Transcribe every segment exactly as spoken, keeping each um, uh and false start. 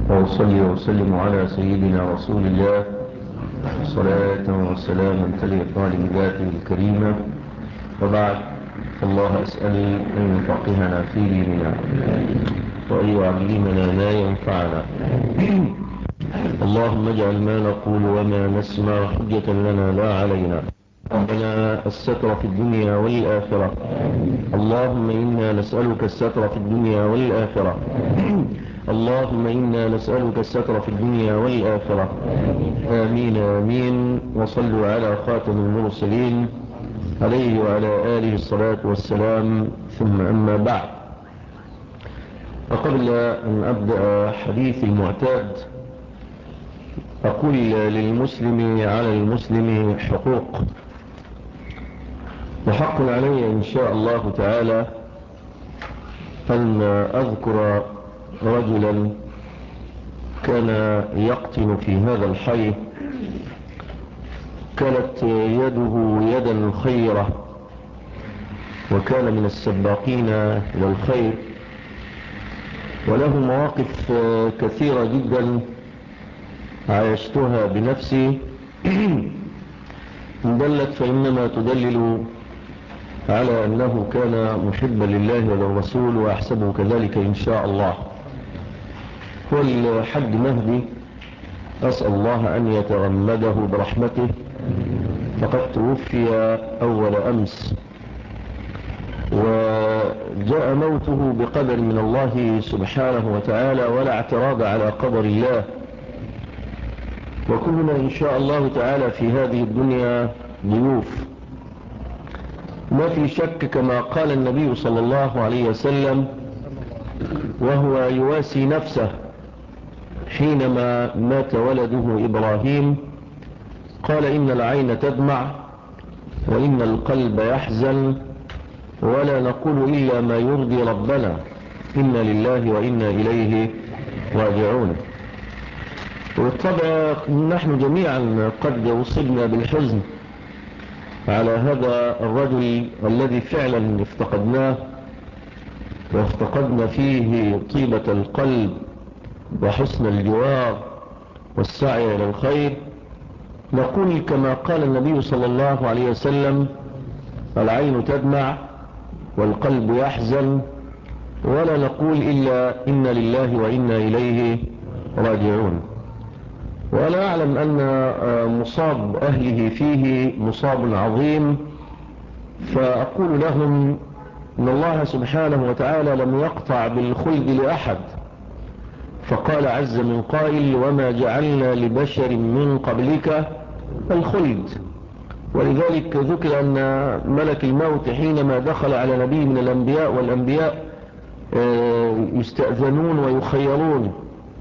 وأصلي وسلم على سيدنا رسول الله صلاة وسلاما تليقان بذاته الكريمة. وبعد، فالله أسأل أن يفقهنا في ديننا وأن يعلمنا ما ينفعنا. اللهم اجعل ما نقول وما نسمع حجة لنا لا علينا. ربنا الستر في الدنيا والآخرة. اللهم إنا نسألك الستر في الدنيا والآخرة. اللهم إنا نسألك الستر في الدنيا والآخرة. آمين آمين. وصلوا على خاتم المرسلين عليه وعلى آله الصلاة والسلام. ثم أما بعد، وقبل أن أبدأ حديث المعتاد أقول للمسلم على المسلم حقوق، وحق علي إن شاء الله تعالى أن أذكر رجلا كان يقطن في هذا الحي، كانت يده يدا خيرة، وكان من السباقين إلى الخير، وله مواقف كثيرة جدا عايشتها بنفسي دلت فإنما تدلل على أنه كان محبا لله وللرسول، وأحسبه كذلك إن شاء الله. هو الحج مهدي، أسأل الله أن يتغمده برحمته، فقد توفي أول أمس، وجاء موته بقدر من الله سبحانه وتعالى، ولا اعتراض على قدر الله. وكلنا إن شاء الله تعالى في هذه الدنيا ضيوف. ما في شك كما قال النبي صلى الله عليه وسلم وهو يواسي نفسه حينما مات ولده إبراهيم، قال: إن العين تدمع وإن القلب يحزن، ولا نقول إلا ما يرضي ربنا، إنا لله وإنا إليه راجعون. وبالطبع نحن جميعا قد أصبنا بالحزن على هذا الرجل الذي فعلا افتقدناه، وافتقدنا فيه طيبة القلب وحسن الجوار والسعي إلى الخير. نقول كما قال النبي صلى الله عليه وسلم: العين تدمع والقلب يحزن، ولا نقول إلا إنا لله وإنا إليه راجعون. وأنا أعلم أن مصاب أهله فيه مصاب عظيم، فأقول لهم إن الله سبحانه وتعالى لم يقطع بالخلد لأحد، فقال عز من قائل: وما جعلنا لبشر من قبلك الخلد. ولذلك ذكر أن ملك الموت حينما دخل على نبي من الأنبياء، والأنبياء يستأذنون ويخيرون،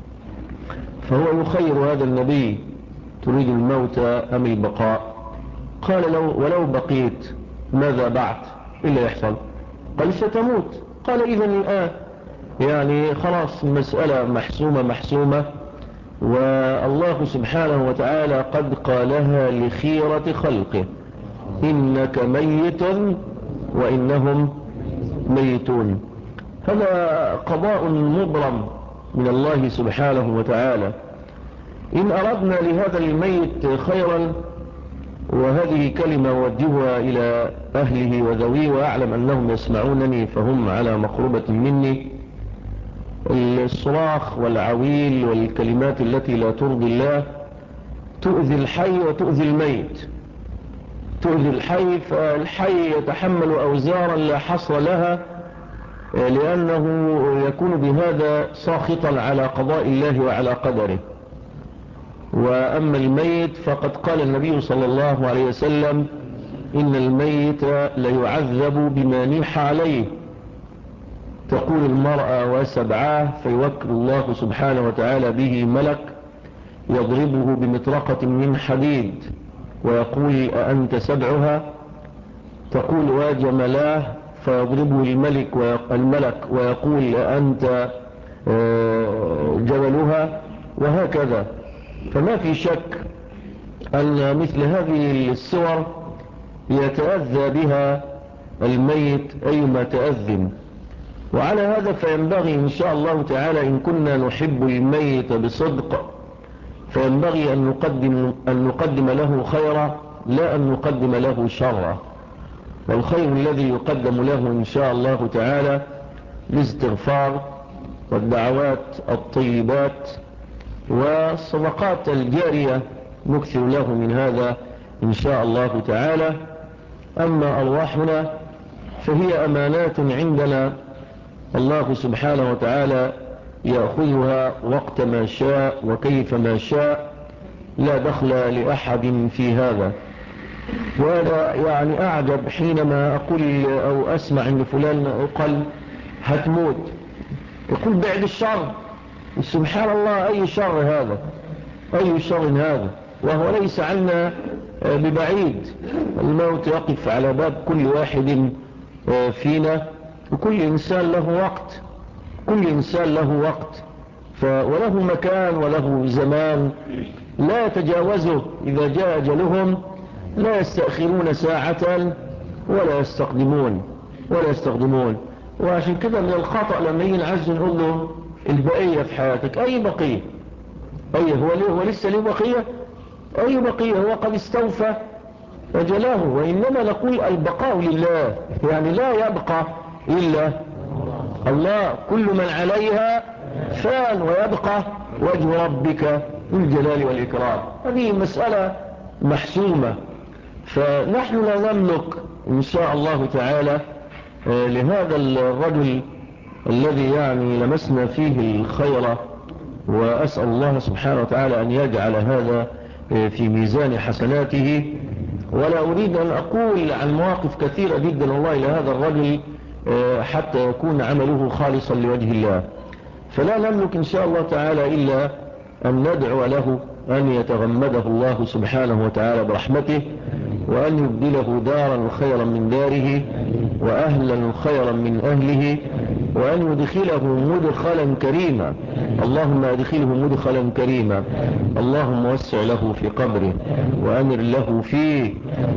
فهو يخير هذا النبي: تريد الموت أم البقاء؟ قال: لو ولو بقيت ماذا بعد؟ إلا يحصل. قال: ستموت. قال: إذن الآن، يعني خلاص المسألة محسومة محسومة، والله سبحانه وتعالى قد قالها لخيرة خلقه: إنك ميت وإنهم ميتون. هذا قضاء مبرم من الله سبحانه وتعالى. إن أردنا لهذا الميت خيرا، وهذه كلمة أوجهها إلى أهله وذويه، وأعلم أنهم يسمعونني فهم على مقربة مني، الصراخ والعويل والكلمات التي لا ترضي الله تؤذي الحي وتؤذي الميت. تؤذي الحي، فالحي يتحمل أوزارا لا حصر لها، لأنه يكون بهذا ساخطا على قضاء الله وعلى قدره. وأما الميت فقد قال النبي صلى الله عليه وسلم: إن الميت ليعذب بما نيح عليه. تقول المرأة وسبعاه، فيوكل الله سبحانه وتعالى به ملك يضربه بمطرقة من حديد ويقول: أأنت سبعها؟ تقول: وجملاه، فيضربه الملك الملك ويقول: أأنت جبلها؟ وهكذا. فما في شك أن مثل هذه الصور يتأذى بها الميت أيما تأذن. وعلى هذا فينبغي إن شاء الله تعالى إن كنا نحب الميت بصدق فينبغي أن نقدم, أن نقدم له خيرا لا أن نقدم له شرا. والخير الذي يقدم له إن شاء الله تعالى الاستغفار والدعوات الطيبات والصدقات الجارية نكثر له من هذا إن شاء الله تعالى. أما أرواحنا فهي أمانات عندنا الله سبحانه وتعالى يأخذها وقت ما شاء وكيف ما شاء، لا دخل لأحد في هذا. وأنا يعني أعجب حينما أقول أو أسمع أن فلان قال هتموت، يقول بعد الشر. سبحان الله، أي شر هذا؟ أي شر هذا؟ وهو ليس عنا ببعيد. الموت يقف على باب كل واحد فينا، وكل إنسان له وقت، كل إنسان له وقت وله مكان وله زمان لا يتجاوزه. إذا جاء أجلهم لا يستأخرون ساعة ولا يستقدمون ولا يستقدمون. وعشان كده من الخطأ لما يجي نعز نقول له البقية في حياتك. أي بقية؟ أي هو, هو لسه له بقية؟ أي بقية؟ هو قد استوفى أجله. وإنما نقول البقاء لله، يعني لا يبقى إلا الله. كل من عليها فان ويبقى وجه ربك ذو الجلال والإكرام. هذه مسألة محسومة. فنحن لا نملك إن شاء الله تعالى لهذا الرجل الذي يعني لمسنا فيه الخير، وأسأل الله سبحانه وتعالى أن يجعل هذا في ميزان حسناته. ولا أريد أن أقول عن مواقف كثيرة جدا والله إلى هذا الرجل حتى يكون عمله خالصا لوجه الله. فلا نملك إن شاء الله تعالى إلا أن ندعو له أن يتغمده الله سبحانه وتعالى برحمته، وأن يبدله دارا خيرا من داره وأهلا خيرا من أهله، وأن يدخله مدخلا كريما. اللهم أدخله مدخلا كريما. اللهم وسع له في قبره وأنر له فيه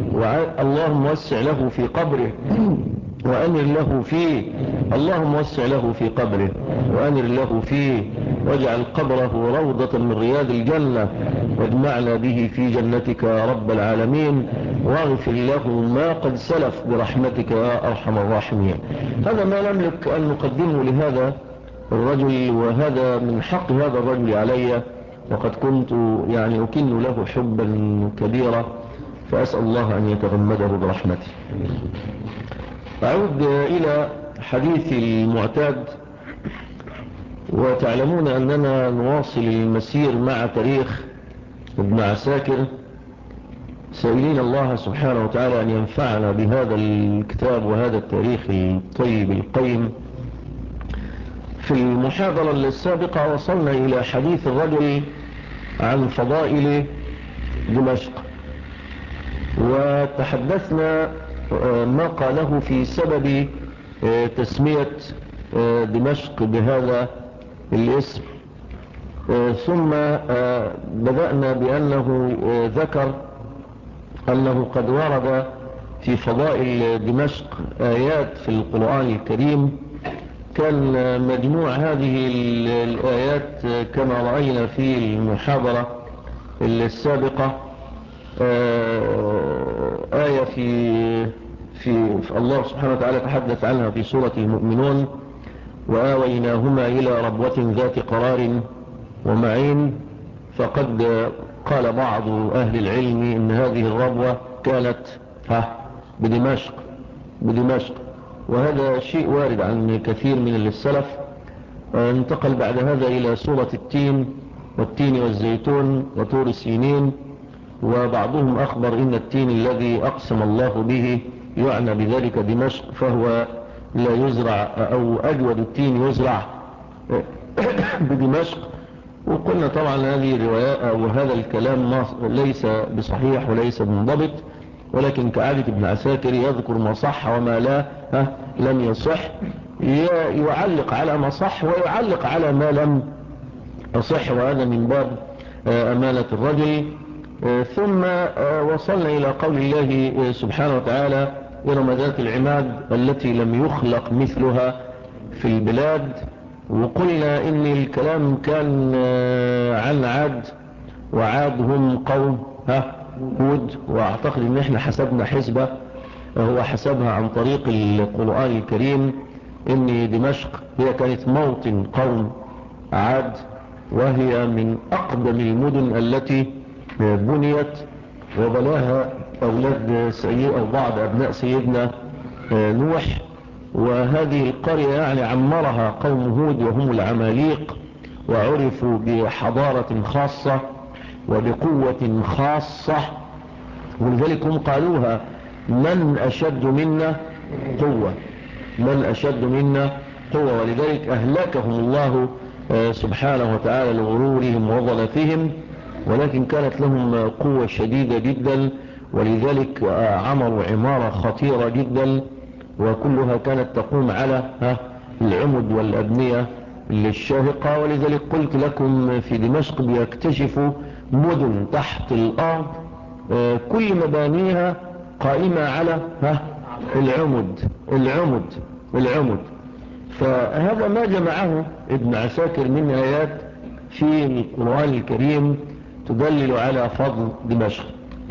اللهم وسع له في قبره وأنر له فيه اللهم وسع له في قبره وأنر له فيه واجعل قبره روضة من رياض الجنة، واجمعنا به في جنتك يا رب العالمين، واغفر له ما قد سلف برحمتك يا أرحم الراحمين. هذا ما نملك أن نقدمه لهذا الرجل، وهذا من حق هذا الرجل علي، وقد كنت يعني أكن له حبا كبيرا، فأسأل الله أن يتغمده برحمته. أعود إلى حديث المعتاد. وتعلمون أننا نواصل المسير مع تاريخ ابن عساكر، سائلين الله سبحانه وتعالى أن ينفعنا بهذا الكتاب وهذا التاريخ الطيب القيم. في المحاضرة السابقة وصلنا إلى حديث الرجل عن فضائل دمشق، وتحدثنا ما قاله في سبب تسمية دمشق بهذا الاسم. ثم بدأنا بأنه ذكر أنه قد ورد في فضائل دمشق آيات في القرآن الكريم. كان مجموع هذه الآيات كما رأينا في المحاضرة السابقة آية في في الله سبحانه وتعالى تحدث عنها في سورة المؤمنون: وآويناهما إلى ربوة ذات قرار ومعين. فقد قال بعض أهل العلم إن هذه الربوة كانت ها بدمشق بدمشق وهذا شيء وارد عن كثير من السلف. انتقل بعد هذا إلى سورة التين والتين والزيتون وطور سينين، وبعضهم أخبر إن التين الذي أقسم الله به يعنى بذلك دمشق، فهو لا يزرع أو أجود التين يزرع بدمشق. وقلنا طبعا هذه الرواية وهذا الكلام ليس بصحيح وليس منضبط، ولكن كعادة ابن عساكر يذكر ما صح وما لا ها لم يصح، يعلق على ما صح ويعلق على ما لم يصح، وهذا من باب أمانة الرجل. ثم وصلنا إلى قول الله سبحانه وتعالى: إرم ذات العماد التي لم يخلق مثلها في البلاد، وقلنا ان الكلام كان عن عاد، وعاد هم قوم ها هود، واعتقد ان احنا حسبنا حسبة هو حسبها عن طريق القرآن الكريم ان دمشق هي كانت موطن قوم عاد، وهي من اقدم المدن التي بنيت وبناها اولاد سيد او بعض ابناء سيدنا نوح. وهذه القرية يعني عمرها قوم هود وهم العماليق، وعرفوا بحضارة خاصة وبقوة خاصة، ولذلك هم قالوها من أشد منا قوة، من أشد منا قوة، ولذلك أهلكهم الله سبحانه وتعالى لغرورهم وضلتهم، ولكن كانت لهم قوة شديدة جدا، ولذلك عمروا عمارة خطيرة جدا، وكلها كانت تقوم على العمد والأبنية الشاهقة. ولذلك قلت لكم في دمشق بيكتشفوا مدن تحت الأرض كل مبانيها قائمة على العمد العمد العمد فهذا ما جمعه ابن عساكر من آيات في القرآن الكريم تدلل على فضل دمشق.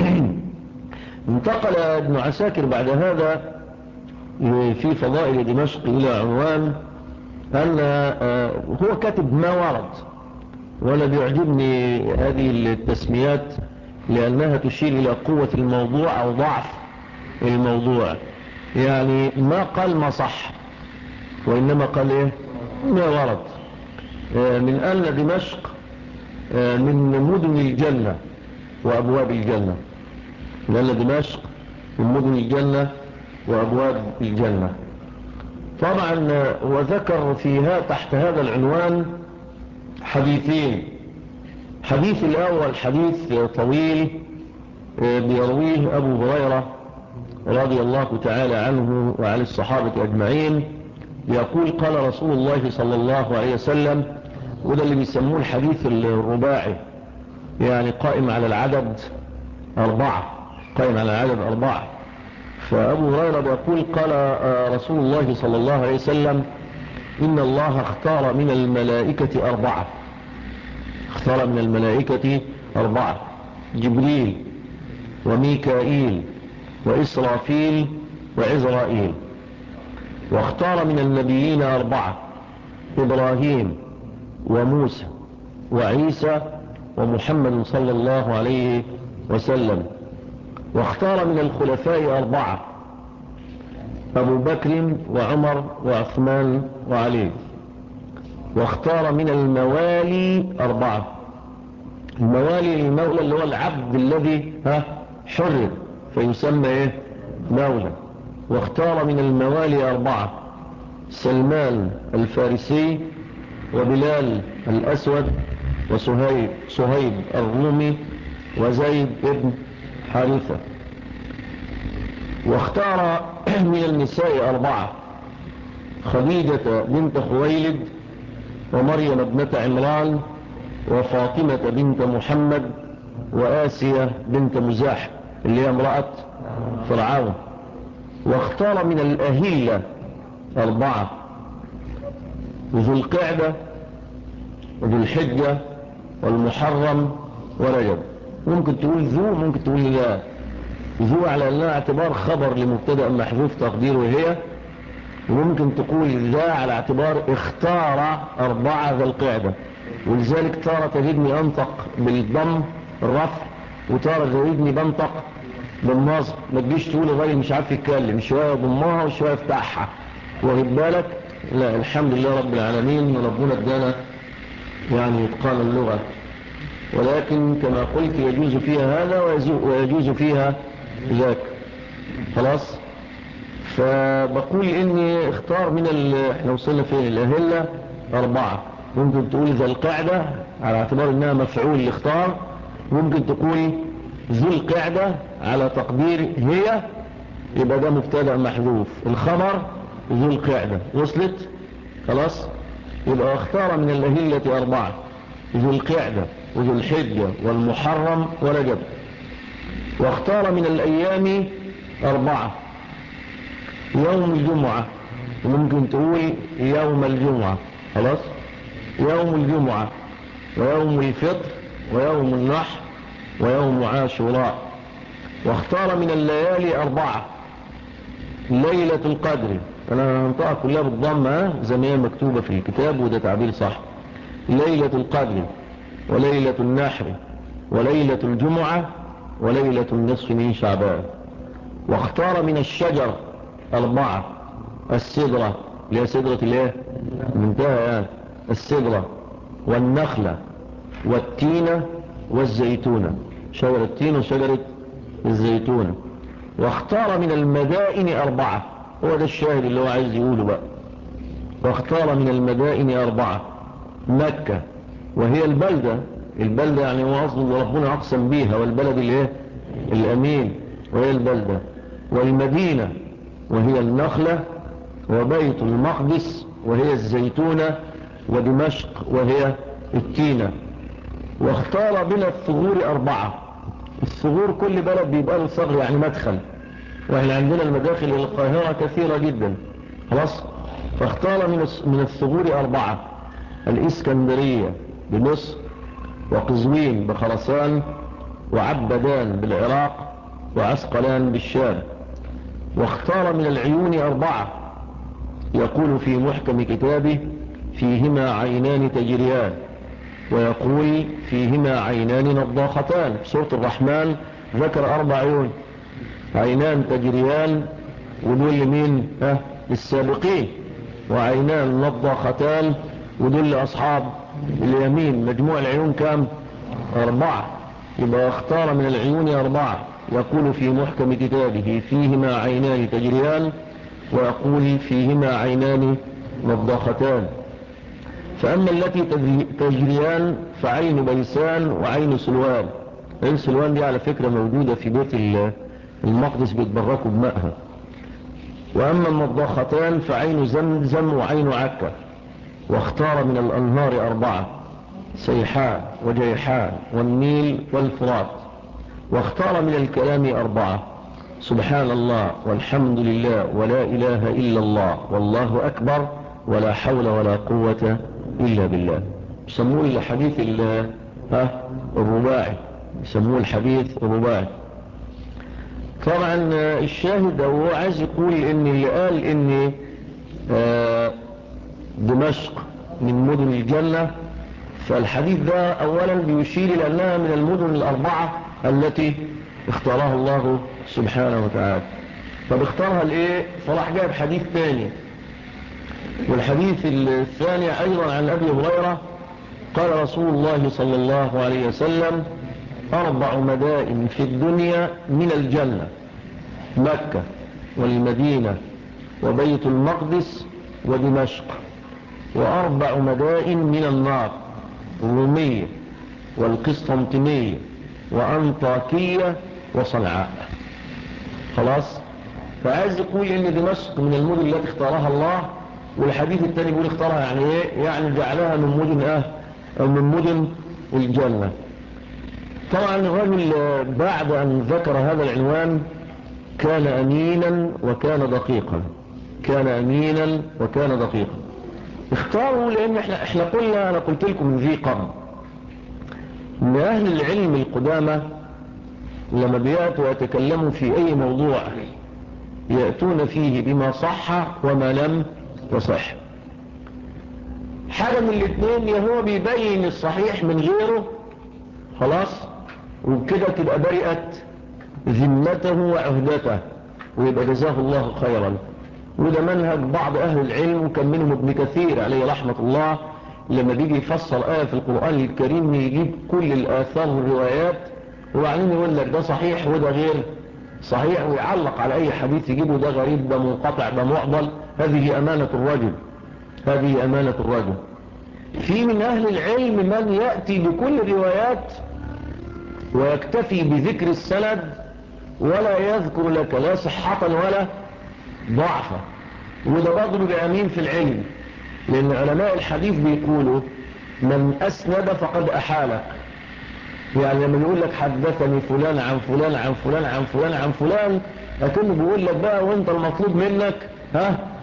انتقل ابن عساكر بعد هذا في فضائل دمشق إلى عنوان أن هو كاتب ما ورد، ولا بيعجبني هذه التسميات لأنها تشير إلى قوة الموضوع أو ضعف الموضوع، يعني ما قال ما صح، وإنما قال إيه ما ورد، من أن دمشق من مدن الجنة وأبواب الجنة، لأن دمشق من مدن الجنة وأبواب الجنة. طبعا وذكر فيها تحت هذا العنوان حديثين. حديث الأول حديث طويل بيرويه أبو هريرة رضي الله تعالى عنه وعن الصحابة أجمعين، يقول قال رسول الله صلى الله عليه وسلم، وده اللي بيسموه الحديث الرباعي، يعني قائم على العدد أربعة، قائم على العدد أربعة. فأبو هريرة بيقول قال رسول الله صلى الله عليه وسلم إن الله اختار من الملائكة أربعة، اختار من الملائكة أربعة، جبريل وميكائيل وإسرافيل وعزرائيل. واختار من النبيين أربعة، إبراهيم وموسى وعيسى ومحمد صلى الله عليه وسلم. واختار من الخلفاء أربعة، أبو بكر وعمر وعثمان وعلي. واختار من الموالي أربعة، الموالي المولى اللي هو العبد الذي ها حرر فيسمى ايه مولى. واختار من الموالي أربعة، سلمان الفارسي وبلال الأسود وصهيب صهيب الرومي وزيد بن حارثة. واختار من النساء أربعة، خديجة بنت خويلد ومريم ابنة عمران وفاطمة بنت محمد وآسية بنت مزاح اللي هي امرأة فرعون. واختار من الأهلة أربعة، ذو القعدة وذو الحجة والمحرم ورجب. ممكن تقول ذو، ممكن تقول لا. ذو على أنها اعتبار خبر لمبتدأ محذوف تقديره هي، وممكن تقول ذا على اعتبار اختار أربعة ذا القعدة. ولذلك تارة تجدني أنطق بالضم الرفع، وتارة تجدني بنطق بالنصب. ما تجيش تقول الراجل مش عارف يتكلم، شوية ضمها وشوية يفتحها، واخد بالك؟ لا، الحمد لله رب العالمين، ربنا ادانا يعني اتقان اللغة، ولكن كما قلت يجوز فيها هذا ويجوز فيها ذاك. خلاص. فبقول اني اختار من ال... احنا وصلنا فين؟ الاهلة أربعة. ممكن تقول ذا القعدة على اعتبار انها مفعول الاختار، ممكن تقول ذو القعدة على تقدير هي، يبقى ده مبتدأ محذوف، الخبر ذو القعدة. وصلت؟ خلاص. يبقى اختار من الأهلة أربعة، ذو القعدة وذو الحجة والمحرم ورجب. واختار من الأيام أربعة، يوم الجمعة وممكن تقول يوم الجمعة، خلاص، يوم الجمعة ويوم الفطر ويوم النحر ويوم عاشوراء. واختار من الليالي أربعة: ليلة القدر، أنا هنطقها كلها بالضمة زي ما هي مكتوبة في الكتاب وده تعبير صح، ليلة القدر وليلة النحر وليلة الجمعة وليلة النصف من شعبان. واختار من الشجر أربعة: السدرة، اللي هي سدرة الايه منتهى يعني السدرة، والنخلة والتينة والزيتونة، شجرة التين وشجرة الزيتونة. واختار من المدائن أربعة، هو ده الشاهد اللي هو عايز يقوله بقى. واختار من المدائن أربعة: مكة وهي البلدة، البلدة يعني هو أصل ربنا أقسم بيها، والبلد الايه الأمين وهي البلدة، والمدينة وهي النخلة، وبيت المقدس وهي الزيتونة، ودمشق وهي التينة. واختار بين الثغور أربعة، الثغور كل بلد بيبقى له ثغر يعني مدخل، واحنا عندنا المداخل إلى القاهرة كثيرة جدا، خلاص. فاختار من الثغور أربعة: الإسكندرية بمصر، وقزوين بخراسان، وعبدان بالعراق، وعسقلان بالشام. واختار من العيون أربعة، يقول في محكم كتابه: فيهما عينان تجريان، ويقول فيهما عينان نضاختان. في سورة الرحمن ذكر أربع عيون: عينان تجريان، ودول مين؟ ها السابقين. وعينان نضاختان، ودول أصحاب اليمين. مجموع العيون كام؟ أربعة. يبقى اختار من العيون أربعة، يقول في محكم كتابه: فيهما عينان تجريان، ويقول فيهما عينان نضاختان. فأما التي تجريان فعين بيسان وعين سلوان. عين سلوان دي على فكرة موجودة في بيت المقدس بيتبركوا بمائها. وأما النضاختان فعين زمزم وعين عكا. واختار من الأنهار أربعة: سيحان وجيحان والنيل والفرات. واختار من الكلام أربعة: سبحان الله والحمد لله ولا إله إلا الله والله أكبر ولا حول ولا قوة إلا بالله. يسموه الحديث الرباعي، يسموه الحديث الرباعي. طبعا الشاهد هو عايز يقول ان اللي قال ان دمشق من مدن الجنة، فالحديث ده اولا بيشير لانها من المدن الاربعة التي اختارها الله سبحانه وتعالى. طب اختارها لايه؟ فراح جاب حديث ثاني، والحديث الثاني ايضا عن ابي هريرة قال رسول الله صلى الله عليه وسلم: أربع مدائن في الدنيا من الجنة: مكة والمدينة وبيت المقدس ودمشق. وأربع مدائن من النار: الرومية والقسطنطينية وأنطاكية وصنعاء. خلاص. فعايز يقول إن دمشق من المدن التي اختارها الله، والحديث الثاني يقول اختارها يعني ايه؟ يعني جعلها من مدن اه او من مدن الجنة. طبعا الرجل بعد أن ذكر هذا العنوان كان أمينا وكان دقيقا، كان أمينا وكان دقيقا. اختاروا لأن احنا, احنا قلنا، أنا قلت لكم من ذي قبل، ان أهل العلم القدامى لما بيأتوا يتكلموا في أي موضوع يأتون فيه بما صح وما لم يصح. حاجة من الاثنين: يا هو بيبين الصحيح من غيره خلاص، وبكده تبقى برئت ذمته وعهدته ويبقى جزاه الله خيرا. وده منهج بعض أهل العلم، وكان منهم ابن كثير عليه رحمة الله، لما بيجي يفسر آية في القرآن الكريم يجيب كل الآثار والروايات وبعدين يقول لك ده صحيح وده غير صحيح، ويعلق على أي حديث يجيبه ده غريب ده منقطع ده معضل. هذه أمانة الرجل، هذه أمانة الرجل. في من أهل العلم من يأتي بكل الروايات ويكتفي بذكر السند ولا يذكر لك لا صحة ولا ضعفة، وده برضه بأمين في العلم، لأن علماء الحديث بيقولوا: من أسند فقد أحالك. يعني لما يقول لك حدثني فلان عن فلان عن فلان عن فلان عن فلان، لكنه بيقول لك بقى وانت المطلوب منك ها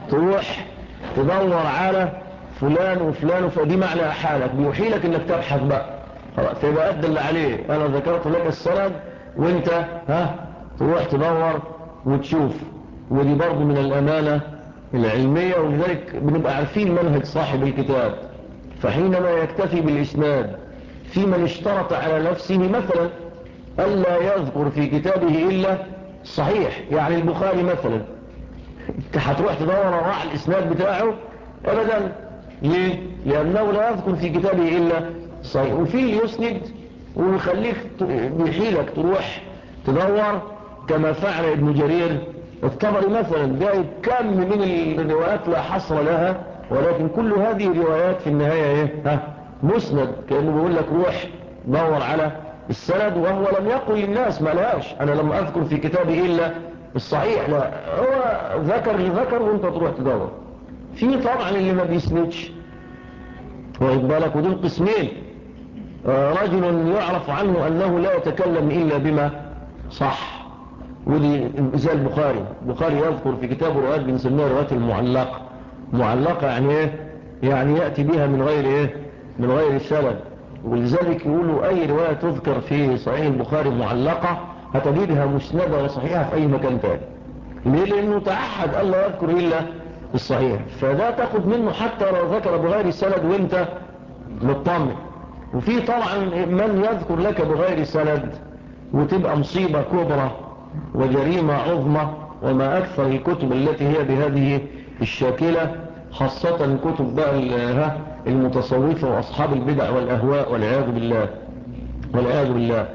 تروح تدور على فلان وفلان، فدي معنى حالك بيوحيلك انك تبحث بقى خلاص، فيبقى قد اللي عليه. انا ذكرت لك السند وانت ها تروح تدور وتشوف. ودي برضو من الامانة العلمية، ولذلك بنبقى عارفين منهج صاحب الكتاب. فحينما يكتفي بالاسناد في من اشترط على نفسه مثلا ألا يذكر في كتابه إلا صحيح، يعني البخاري مثلا انت هتروح تدور على الإسناد بتاعه أبدا. ليه؟ لأنه لا يذكر في كتابه إلا صحيح. وفي اللي يسند ويخليك بيحيلك تروح تدور كما فعل ابن جرير الطبري مثلا، جايب كم من الروايات لا حصر لها، ولكن كل هذه الروايات في النهاية ايه؟ ها مسند، كأنه بيقول لك روح دور على السند، وهو لم يقل للناس ما لهاش أنا لم أذكر في كتابي إلا الصحيح، لا هو ذكر لذكر وانت تروح تدور. في طبعا اللي ما بيسندش واخد بالك، ودول قسمين. آه رجل يعرف عنه أنه لا يتكلم إلا بما صح، ودي زي البخاري. البخاري يذكر في كتابه روايات بنسميها روايات المعلقة. معلقة يعني ايه؟ يعني يأتي بها من غير ايه؟ من غير السند. ولذلك يقولوا أي رواية تذكر في صحيح البخاري معلقة هتجدها مسندة وصحيحة في أي مكان تاني. ليه؟ لأنه تعهد ألا يذكر إلا الصحيح، فده تاخد منه حتى لو ذكر بغير السند وانت مطمن. وفي طبعا من يذكر لك بغير سند وتبقى مصيبة كبرى وجريمة عظمى، وما أكثر الكتب التي هي بهذه الشاكلة، خاصة كتب بقى المتصوفة وأصحاب البدع والأهواء والعياذ بالله والعياذ بالله.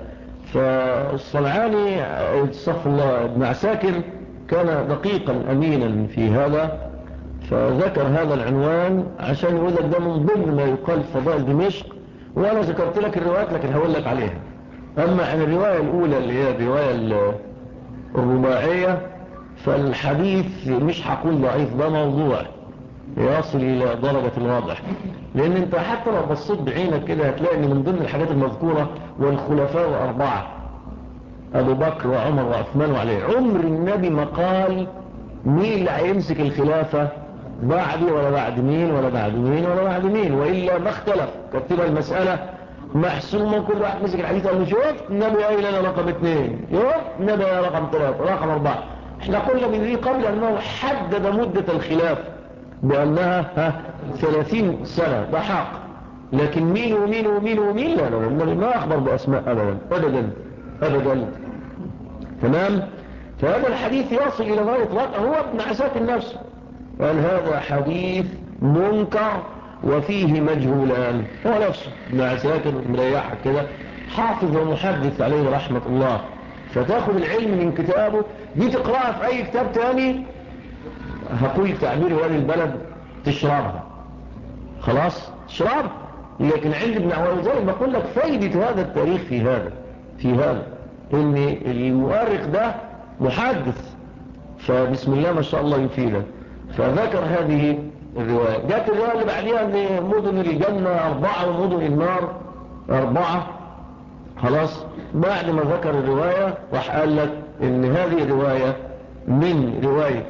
فالصنعاني استغفر الله ابن عساكر كان دقيقا أمينا في هذا، فذكر هذا العنوان عشان يقول لك ده من ضمن ما يقال في فضائل دمشق. وأنا ذكرت لك الروايات لكن هقول لك عليها. أما عن الرواية الأولى اللي هي الرواية الرباعية فالحديث مش هقول ضعيف، ده موضوع يصل إلى درجة الواضح، لأن أنت حتى لو بصيت بعينك كده هتلاقي أن من ضمن الحاجات المذكورة والخلفاء أربعة أبو بكر وعمر وعثمان وعلي. عمر النبي ما قال مين اللي هيمسك الخلافة بعدي ولا بعد مين ولا بعد مين ولا بعد مين، وإلا ما اختلف، كانت تبقى المسألة محسومة. كل واحد مسك الحديث قال له شوف النبي قايل انا رقم اثنين، شوف النبي رقم ثلاثة، رقم أربعة. احنا قلنا من ذي قبل أنه حدد مدة الخلافة بأنها ها ثلاثين سنة، ده حق. لكن مين ومين ومين ومين لا لا النبي ما أخبر بأسماء أبدا أبدا أبدا. تمام. فهذا الحديث يصل إلى غاية رقم، هو ابن عساكر نفسه قال هذا حديث منكر وفيه مجهولان. هو نفسه ابن عساكر مريحك كده، حافظ ومحدث عليه رحمة الله. فتاخذ العلم من كتابه دي تقرأها في أي كتاب تاني هقول تعبير هذه البلد تشربها خلاص تشرب. لكن عند ابن عوازل بقول لك فايدة هذا التاريخ في هذا في هذا ان المؤرخ ده محدث، فبسم الله ما شاء الله يفيده. فذكر هذه الرواية. جاءت الرواية اللي بعدها ان مدن الجنة أربعة ومدن النار أربعة. خلاص بعد ما ذكر الرواية راح قال لك ان هذه الرواية من رواية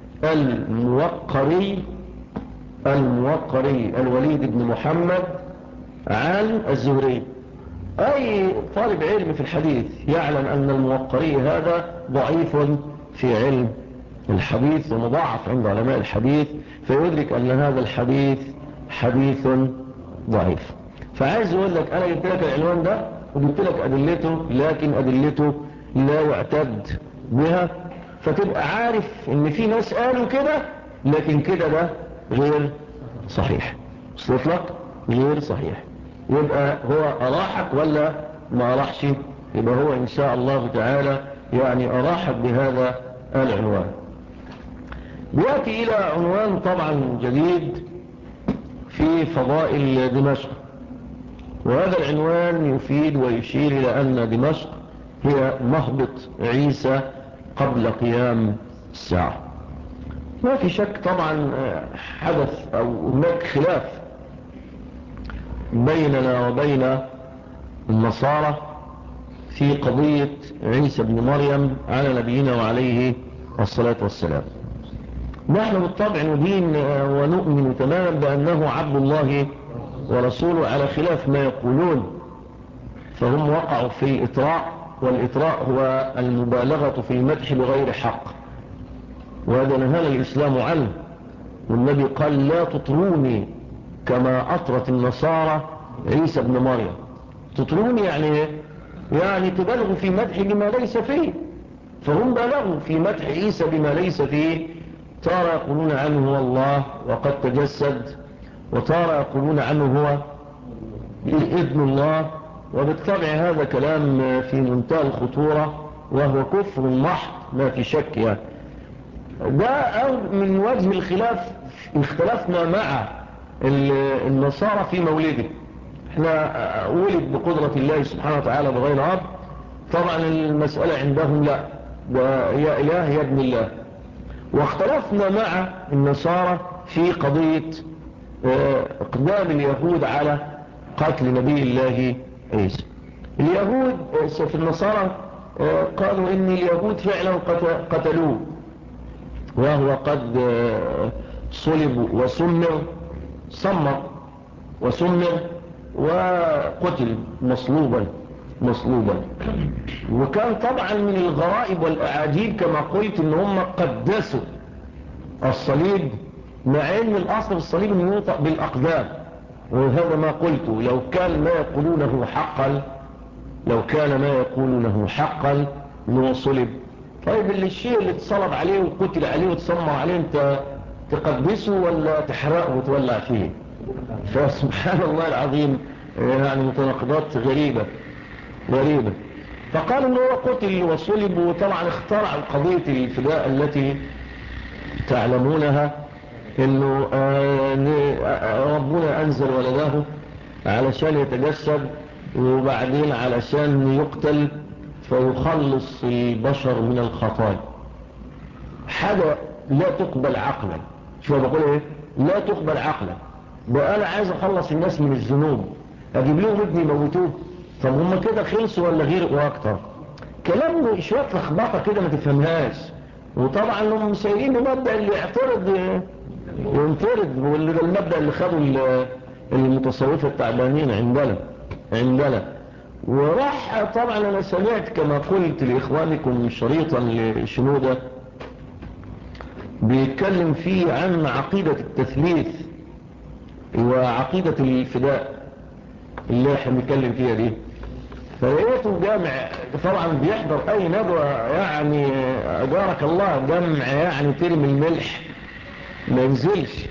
الموقري الموقري الوليد بن محمد عن الزهري. أي طالب علم في الحديث يعلم أن الموقري هذا ضعيف في علم الحديث ومضاعف عند علماء الحديث، فيدرك أن هذا الحديث حديث ضعيف. فعايز أقول لك أنا جبت لك العنوان ده وجبت لك أدلته، لكن أدلته لا يعتد بها، فتبقى عارف ان في ناس قالوا كده لكن كده ده غير صحيح. وصلت لك غير صحيح. يبقى هو أراحك ولا ما أراحش؟ يبقى هو إن شاء الله تعالى يعني أراحك بهذا العنوان. بيأتي إلى عنوان طبعا جديد في فضائل دمشق، وهذا العنوان يفيد ويشير إلى أن دمشق هي مهبط عيسى قبل قيام الساعة. ما في شك طبعا حدث أو هناك خلاف بيننا وبين النصارى في قضية عيسى بن مريم على نبينا وعليه الصلاة والسلام. نحن بالطبع ندين ونؤمن تماما بأنه عبد الله ورسوله على خلاف ما يقولون، فهم وقعوا في الإطراء، والإطراء هو المبالغة في المدح بغير حق، وهذا نهانا الإسلام عنه، والنبي قال لا تطروني كما أطرت النصارى عيسى بن مريم. تطروني يعني يعني تبالغوا في مدح بما ليس فيه، فهم بالغوا في مدح عيسى بما ليس فيه، تارى يقولون عنه هو الله وقد تجسد، وتارى يقولون عنه هو ابن الله، وبالطبع هذا كلام في منتهى الخطورة وهو كفر محض ما في شك يعني. ده من وجه الخلاف اختلفنا مع النصارى في مولده. احنا ولد بقدرة الله سبحانه وتعالى بغير أب، طبعا المسألة عندهم لا، ده يا إله يا ابن الله. واختلفنا مع النصارى في قضية اقدام اليهود على قتل نبي الله عيسى. اليهود في النصارى قالوا ان اليهود فعلا قتلوه، وهو قد صلب وسمر، صمر وسمر وقتل مصلوبا مصلوبا. وكان طبعا من الغرائب والأعاجيب كما قلت ان هم قدسوا الصليب، مع ان الاصل الصليب انه ينطق بالاقدام، وهذا ما قلته لو كان ما يقولونه حقا، لو كان ما يقولونه حقا انه صلب. طيب اللي الشيء اللي اتصلب عليه وقتل عليه وتصمر عليه انت تقدسه ولا تحرقه وتولع فيه؟ فسبحان الله العظيم، يعني متناقضات غريبة غريبة. فقال انه هو قتل وصلب، وطبعا اخترع قضية الفداء التي تعلمونها، انه ربنا انزل ولده علشان يتجسد، وبعدين علشان يقتل فيخلص البشر من الخطايا. حاجة لا تقبل عقلا. شو بقول ايه؟ لا تقبل عقلا. بقى انا عايز اخلص الناس من الذنوب، اجيب لهم ابني يموتوه؟ طب هم كده خلصوا ولا غيروا اكتر؟ كلام شوية لخبطة كده ما تفهمهاش. وطبعا هم سايقين المبدأ اللي يعترض ينطرد، واللي ده المبدأ اللي خدوا المتصوفة التعبانين عندنا عندنا وراح. طبعا انا سمعت كما قلت لاخوانكم شريطا لشنودة بيتكلم فيه عن عقيدة التثليث وعقيدة الفداء اللي احنا بنتكلم فيها دي. فلقيته جامع طبعا بيحضر اي ندوة، يعني اجارك الله جمع يعني ترمي الملح ما ينزلش.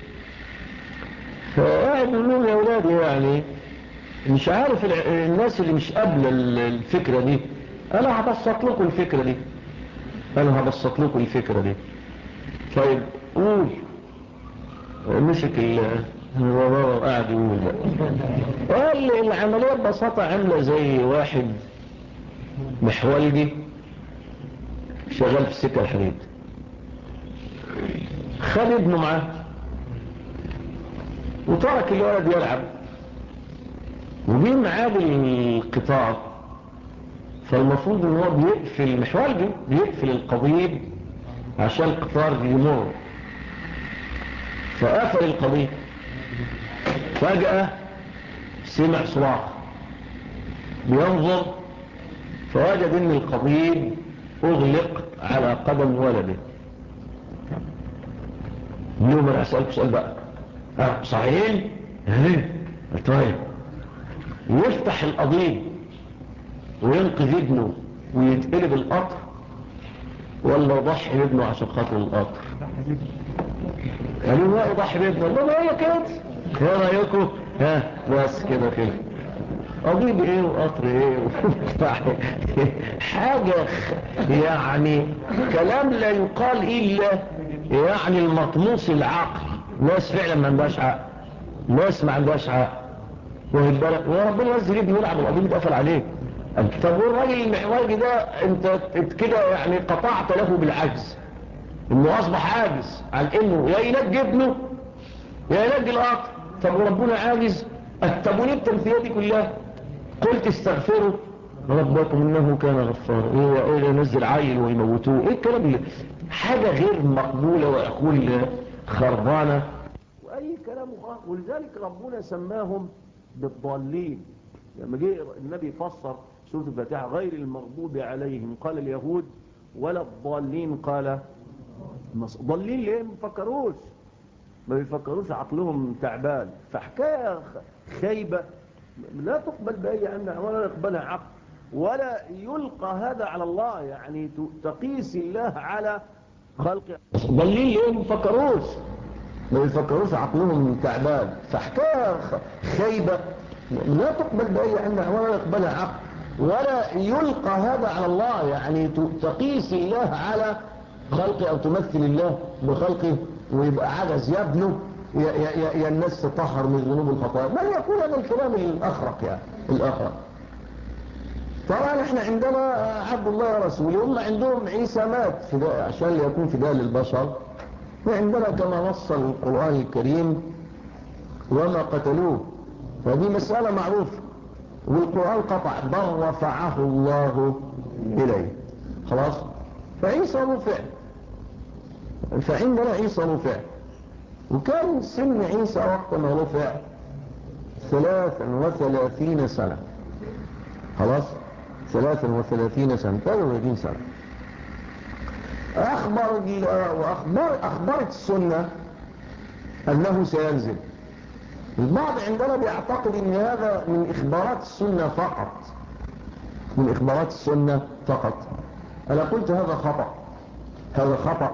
فقاعد يقول لهم يا اولادي، يعني مش عارف الناس اللي مش قابله الفكرة دي، انا هبسط لكم الفكرة دي انا هبسط لكم الفكرة دي. طيب قول. مسك الوضع قاعد يقول قال العملية ببساطة عاملة زي واحد محولجي شغال في سكة الحديد، خد ابنه معاه وترك الولد يلعب، وبين معاد القطار، فالمفروض ان هو بيقفل محولجي بيقفل القضيب عشان القطار يمر، فقفل القضيب. فجأة سمع صراخ، بينظر فوجد ان القضيب اغلق على قدم ولده. اليوم انا اسألك سؤال بقى، اه صحيح؟ ايه طيب، يفتح القضيب وينقذ ابنه ويتقلب القطر، ولا يضحي بابنه عشان خاطر القطر؟ قالوا لا يضحي بابنه. الله ما هي كده، ايه رايكم؟ ها بس كده كده قضيب ايه وقطر ايه حاجة يعني كلام لا يقال الا يعني المطموس العقل. ناس فعلا ما عندهاش عقل، ناس ما عندهاش عقل، وربنا نزل ابنه يلعب القضيب يتقفل عليه. طب والراجل المحورجي ده انت كده يعني قطعت له بالعجز، انه اصبح عاجز عن انه يا ينجي ابنه يا ينجي القطر. طب وربنا عاجز؟ طب وليه التمثيلات دي كلها؟ قلت استغفروا ربكم انه كان غفارا. ايه ايه ينزل عيل ويموتوه؟ ايه الكلام اللي حاجة غير مقبولة وعقول خربانة وأي كلام خاص. ولذلك ربنا سماهم بالضالين. لما جه النبي فسر سورة الفاتحة غير المغضوب عليهم قال اليهود ولا الضالين قال ضالين ليه؟ ما بيفكروش ما بيفكروش عقلهم تعبان. فحكاية خيبة لا تقبل بأي عمل ولا يقبلها عقل ولا يلقى هذا على الله. يعني تقيس الله على خلقه. ضالين ليه؟ ما بيفكروش ما بيفكروش عقلهم تعبان. فحكاية خيبة لا تقبل بأي عمل ولا يقبلها عقل ولا يلقى هذا على الله. يعني تقيس الله على خلقه أو تمثل الله بخلقه ويبقى عجز يبنه يا, يا, يا الناس تطهر من ذنوب الخطايا. من يقول هذا الكلام الأخرق يعني الأخرق. طبعا احنا عندنا عبد الله ورسوله هم عندهم عيسى مات فداء عشان يكون فداء للبشر. وعندنا كما نص القرآن الكريم وما قتلوه. فدي مسألة معروفة والقرآن قطع بل رفعه الله إليه خلاص. فعيسى رفع فعندنا عيسى رفع. وكان سن عيسى وقت ما رفع ثلاثا وثلاثين سنة خلاص ثلاثا وثلاثين سنة ثلاثة وثلاثين سنة. أخبر وأخبر أخبرت السنة أنه سينزل. البعض عندنا بيعتقد أن هذا من إخبارات السنة فقط من إخبارات السنة فقط. أنا قلت هذا خطأ هذا خطأ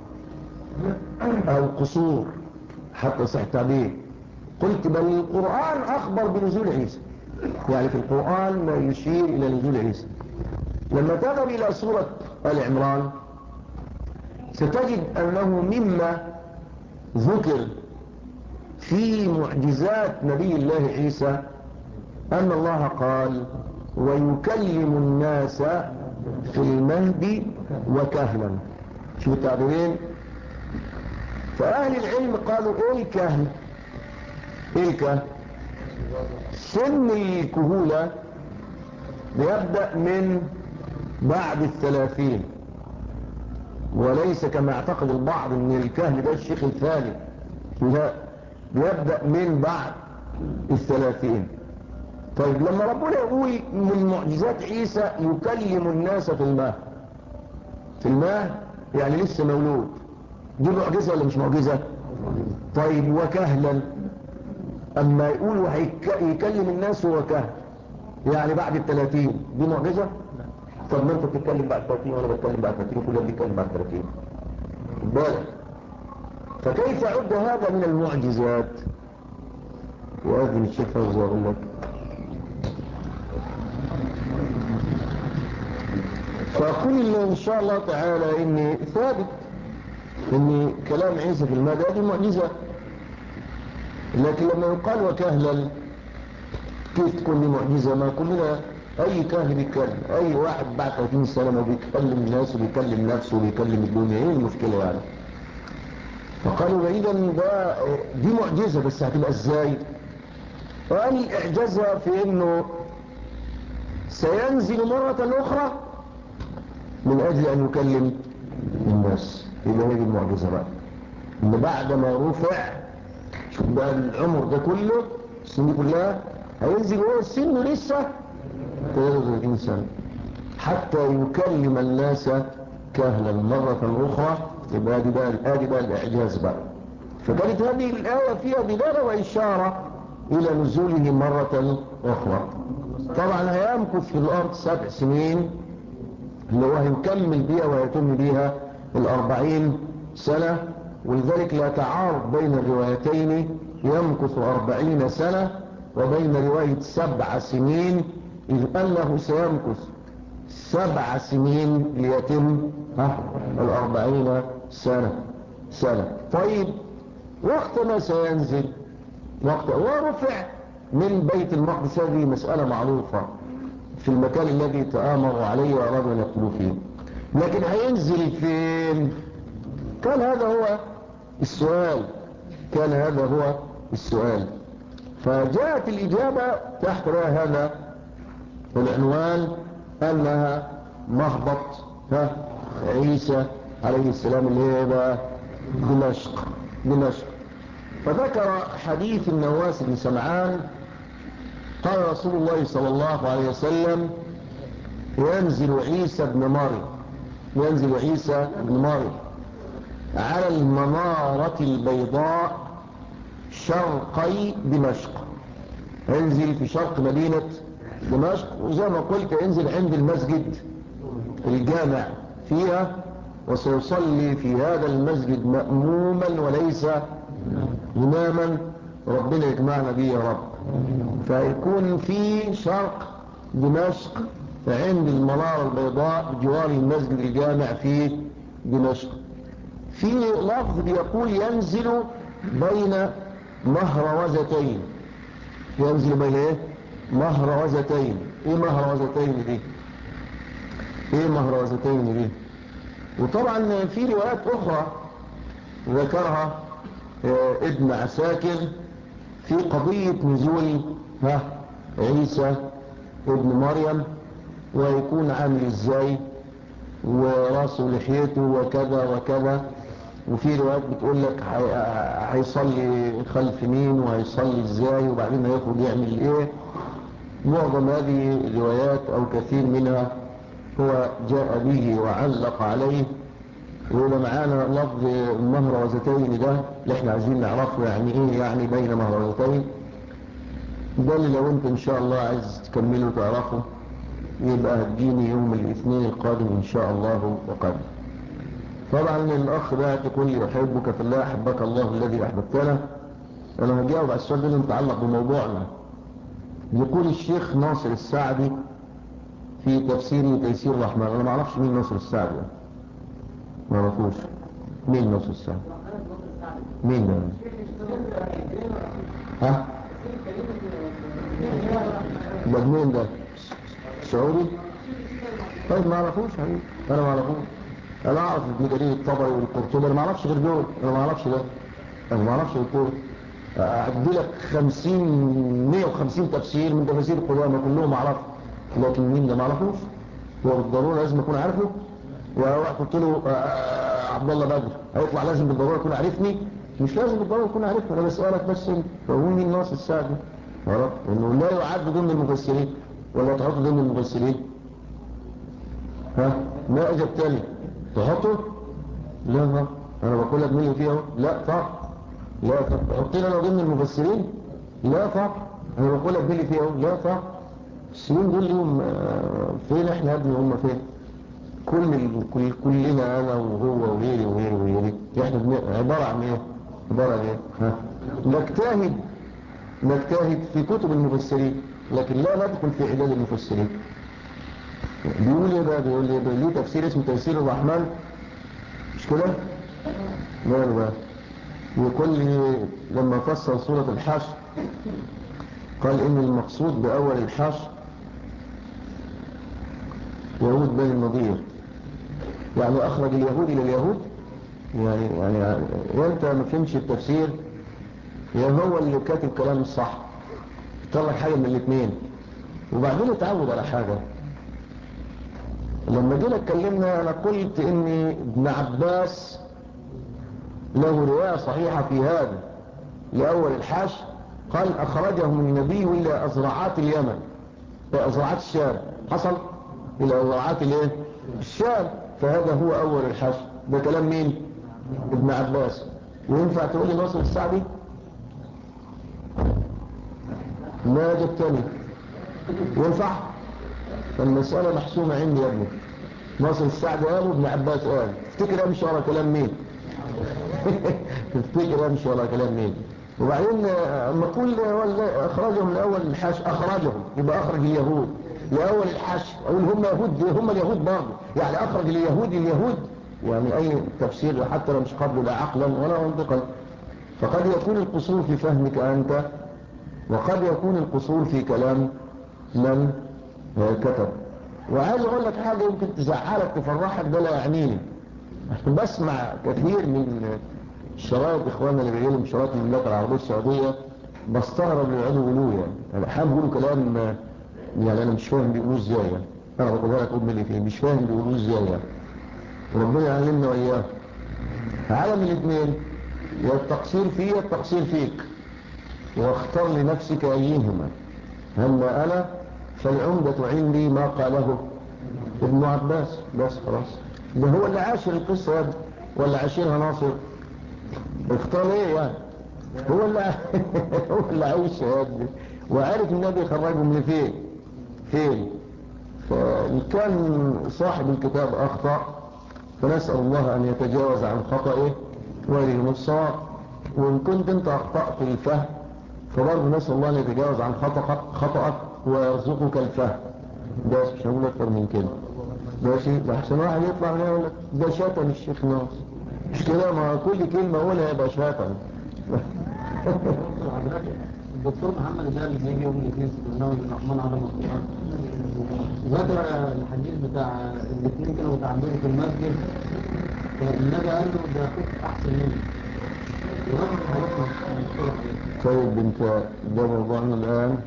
أو قصور حتى صح تعبير. قلت بل القرآن أخبر بنزول عيسى. يعني في القرآن ما يشير إلى نزول عيسى. لما تذهب إلى سورة آل عمران ستجد أنه مما ذكر في معجزات نبي الله عيسى أن الله قال ويكلم الناس في المهد وكهلا. شو التعبيرين؟ فأهل العلم قالوا ايه الكهل؟ ايه الكهل؟ سن الكهولة بيبدأ من بعد الثلاثين وليس كما اعتقد البعض ان الكهل ده الشيخ الثاني. لا بيبدأ من بعد الثلاثين. طيب لما ربنا يقول من معجزات عيسى يكلم الناس في المهد في المهد يعني لسه مولود دي معجزة ولا مش معجزة؟ طيب وكهلا اما يقولوا هيكلم الناس هو كهل يعني بعد الثلاثين دي معجزة؟ طب ما انت بتتكلم بعد الثلاثين وانا بتكلم بعد الثلاثين كلنا بنتكلم بعد الثلاثين بالك. فكيف عد هذا من المعجزات؟ وأذن الشيخ فوزي أقول لك فأقول إن شاء الله تعالى إني ثابت إن كلام عيسى في المهد هذه معجزة. لكن لما يقال وكهلا كيف تكون لي معجزة؟ ما كلنا أي كاهل بيتكلم أي واحد بعد ثلاثين سنة ما بيكلم الناس وبيكلم نفسه وبيكلم الدنيا إيه المشكلة يعني؟ فقالوا إذا ده دي معجزة بس هتبقى إزاي؟ قال إعجازها في إنه سينزل مرة أخرى من أجل أن يكلم الناس. إذا هذه المعجزة بقى إن بعد ما رفع شوف بقى العمر ده كله السنة كلها هينزل هو السن لسه ثلاثة وثلاثين سنة حتى يكلم الناس كهلا مرة أخرى. يبقى هذه بقى الآية بقى الإعجاز بقى. فكانت هذه الآية فيها دلالة وإشارة إلى نزوله مرة أخرى. طبعا هيمكث في الأرض سبع سنين اللي هو هيكمل بها ويتم بها الأربعين سنة. ولذلك لا تعارض بين الروايتين يمكث أربعين سنة وبين رواية سبع سنين إذ أنه سيمكث سبع سنين ليتم الأربعين سنة سنة. طيب وقت ما سينزل وقت ورفع من بيت المقدس هذه مسألة معروفة في المكان الذي تآمروا عليه وأرادوا أن يقتلوا فيه. لكن هينزل فين؟ كان هذا هو السؤال كان هذا هو السؤال. فجاءت الإجابة تحت هذا العنوان أنها مهبط عيسى عليه السلام اللي هي بقى دمشق دمشق فذكر حديث النواس بن سمعان قال رسول الله صلى الله عليه وسلم ينزل عيسى بن مريم ينزل عيسى بن مريم على المنارة البيضاء شرقي دمشق ينزل في شرق مدينة دمشق وزي ما قلت ينزل عند المسجد الجامع فيها وسيصلي في هذا المسجد مأموما وليس إماما ربنا يجمعنا به يا رب فيكون في شرق دمشق عند المنارة البيضاء بجوار المسجد الجامع في دمشق في لفظ يقول ينزل بين مهروزتين ينزل بين ايه مهروزتين ايه مهروزتين دي ايه مهروزتين دي وطبعا في روايات اخرى ذكرها اه ابن عساكر في قضية نزول ها عيسى ابن مريم ويكون عامل ازاي وراسه لحيته وكذا وكذا وفي روايات بتقول لك هيصلي خلف مين وهيصلي ازاي وبعدين هيخرج يعمل ايه. معظم هذه الروايات او كثير منها هو جاء به وعلق عليه وإذا معانا لفظ المهروزتين ده اللي احنا عايزين نعرفه يعني ايه يعني بين مهروزتين ده اللي لو انت ان شاء الله عايز تكمله وتعرفه يبقى هتجيني يوم الاثنين القادم ان شاء الله وقدم. طبعا الاخ ده تقول لي احبك في الله احبك الله الذي احببتنا. انا هجاوب على السؤال ده متعلق بموضوعنا. يقول الشيخ ناصر السعدي في تفسير تيسير الرحمن. انا ما اعرفش مين ناصر السعدي ما اعرفوش مين ناصر السعدي مين ده ها ده مين ده سعودي طيب ما اعرفوش حبيبي انا ما اعرفوش. انا اعرف ابن جرير الطبري والقرطبي انا ما اعرفش غير دول انا ما اعرفش ده انا ما اعرفش دول اعدي لك خمسين مية وخمسين تفسير من تفاسير القدامى كلهم اعرف لكن مين ده ما اعرفوش هو بالضروره لازم اكون عارفه وواحد قلت له عبد الله بدر هيطلع لازم بالضروره يكون عارفني مش لازم بالضروره يكون عارفني انا بسالك بس انت فهو مين ناصر السعدي عرفت انه لا يعد ضمن المفسرين ولا تحطه ضمن المفسرين ها ما اجبتني تحطه لا ها انا بقول لك مين فيه لا طبعا لا طبعا تحطينا لو ضمن المفسرين لا طبعا انا بقول لك مين فيه لا طبعا السنين دول لهم فين احنا يا ابني هم فين كل كل كلنا انا وهو وغيري وغيري وغيري احنا عباره عن ايه عباره عن ايه ها نجتهد نجتهد في كتب المفسرين لكن لا ندخل في عداد المفسرين. بيقول ايه بقى بيقول ايه ليه تفسير اسمه تيسير الرحمن مش كده ماله بقى يقول لي لما فسر سورة الحشر قال ان المقصود باول الحشر يهود بني النضير يعني اخرج اليهود الى اليهود يعني يعني, يعني انت ما فهمش التفسير يا هو اللي كاتب كلام الصح طلع حاجه من الاثنين وبعدين اتعود على حاجه. لما جينا اتكلمنا انا قلت ان ابن عباس له روايه صحيحه في هذا لاول الحشر قال اخرجهم النبي الى ازرعات اليمن ازرعات الشام حصل الى ازرعات الايه الشام فهذا هو اول الحشر. ده كلام مين ابن عباس. وينفع تقول لي ناصر السعدي ما جبتني ينفع فالمسألة محسومة عندي يا ابني. ناصر السعدي قال وابن عباس قال تفتكر امشي ورا كلام مين تفتكر امشي ورا كلام مين. وبعدين اما اقول اخرجهم لاول الحشر اخرجهم يبقى اخرج اليهود لاول الحشر اقول هم يهود هم اليهود برضه يعني اخرج اليهود اليهود يعني اي تفسير حتى لو مش قبله لا عقلا ولا منطقا. فقد يكون القصور في فهمك انت وقد يكون القصور في كلام من كتب. وعايز اقول لك حاجه يمكن تزعلك تفرحك ده لا يعنيني. بسمع كثير من الشرايط اخواننا اللي بيقولوا شرايط المملكه العربيه السعوديه بستغرب اللي يقعدوا يقولوه يعني انا حابب بيقولوا كلام يعني انا مش فاهم بيقولوه ازاي يعني انا بقولها لك ام اللي فيه مش فاهم بيقولوه ازاي يعني وربنا يعلمنا وإياه. عالم الاثنين، يا التقصير فيه يا التقصير فيك، واختار لنفسك أيهما. أما أنا فالعمدة عندي ما قاله ابن عباس بس خلاص. ده هو اللي عاشر القصة دي ولا عاشرها ناصر؟ اختار ايه يعني؟ هو اللي هو اللي عايش دي وعارف النبي خرجهم لفين فين. فإن كان صاحب الكتاب أخطأ فنسأل الله أن يتجاوز عن خطأه ويرهم الصواب، وإن كنت أنت أخطأت الفهم فبرضه نسأل الله أن يتجاوز عن خطأك ويرزقك الفهم. ده مش هقول أكتر من كده. ماشي، لحسن واحد يطلع يقول لك ده شتم الشيخ ناصر، مش كده؟ ما كل كلمة أقولها يبقى شتم. الدكتور محمد ده اللي بيجي يوم الاثنين في برنامج الرحمن على القرآن ذكر الحديث بتاع الاثنين كانوا متعبدين في المسجد، فالنبي قال له ده اخوك احسن مني. طيب انت ده موضوعنا الان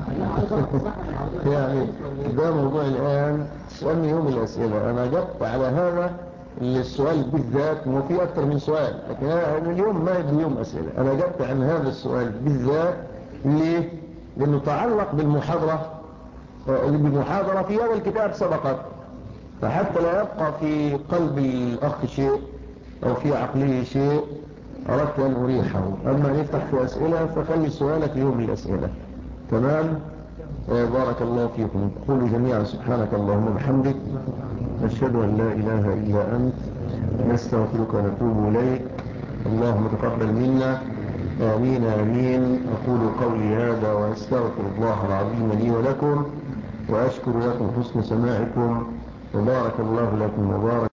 يعني ده موضوع الان سؤالني يوم الاسئله. انا جبت على هذا السؤال بالذات، وفي اكثر من سؤال لكن أنا اليوم ما يبدو يوم اسئله. انا جبت عن هذا السؤال بالذات ليه؟ لانه تعلق بالمحاضره بالمحاضره في هذا الكتاب سبقت، فحتى لا يبقى في قلب الاخ شيء او في عقله شيء أردت أن أريحه. أما نفتح في أسئلة فخلي سؤالك يوم الأسئلة. تمام. بارك الله فيكم. قولوا جميعا سبحانك اللهم وبحمدك نشهد أن لا إله إلا أنت نستغفرك ونتوب إليك. اللهم تقبل منا. آمين آمين. أقول قولي هذا وأستغفر الله العظيم لي ولكم، وأشكر لكم حسن سماعكم، وبارك الله لكم وبارك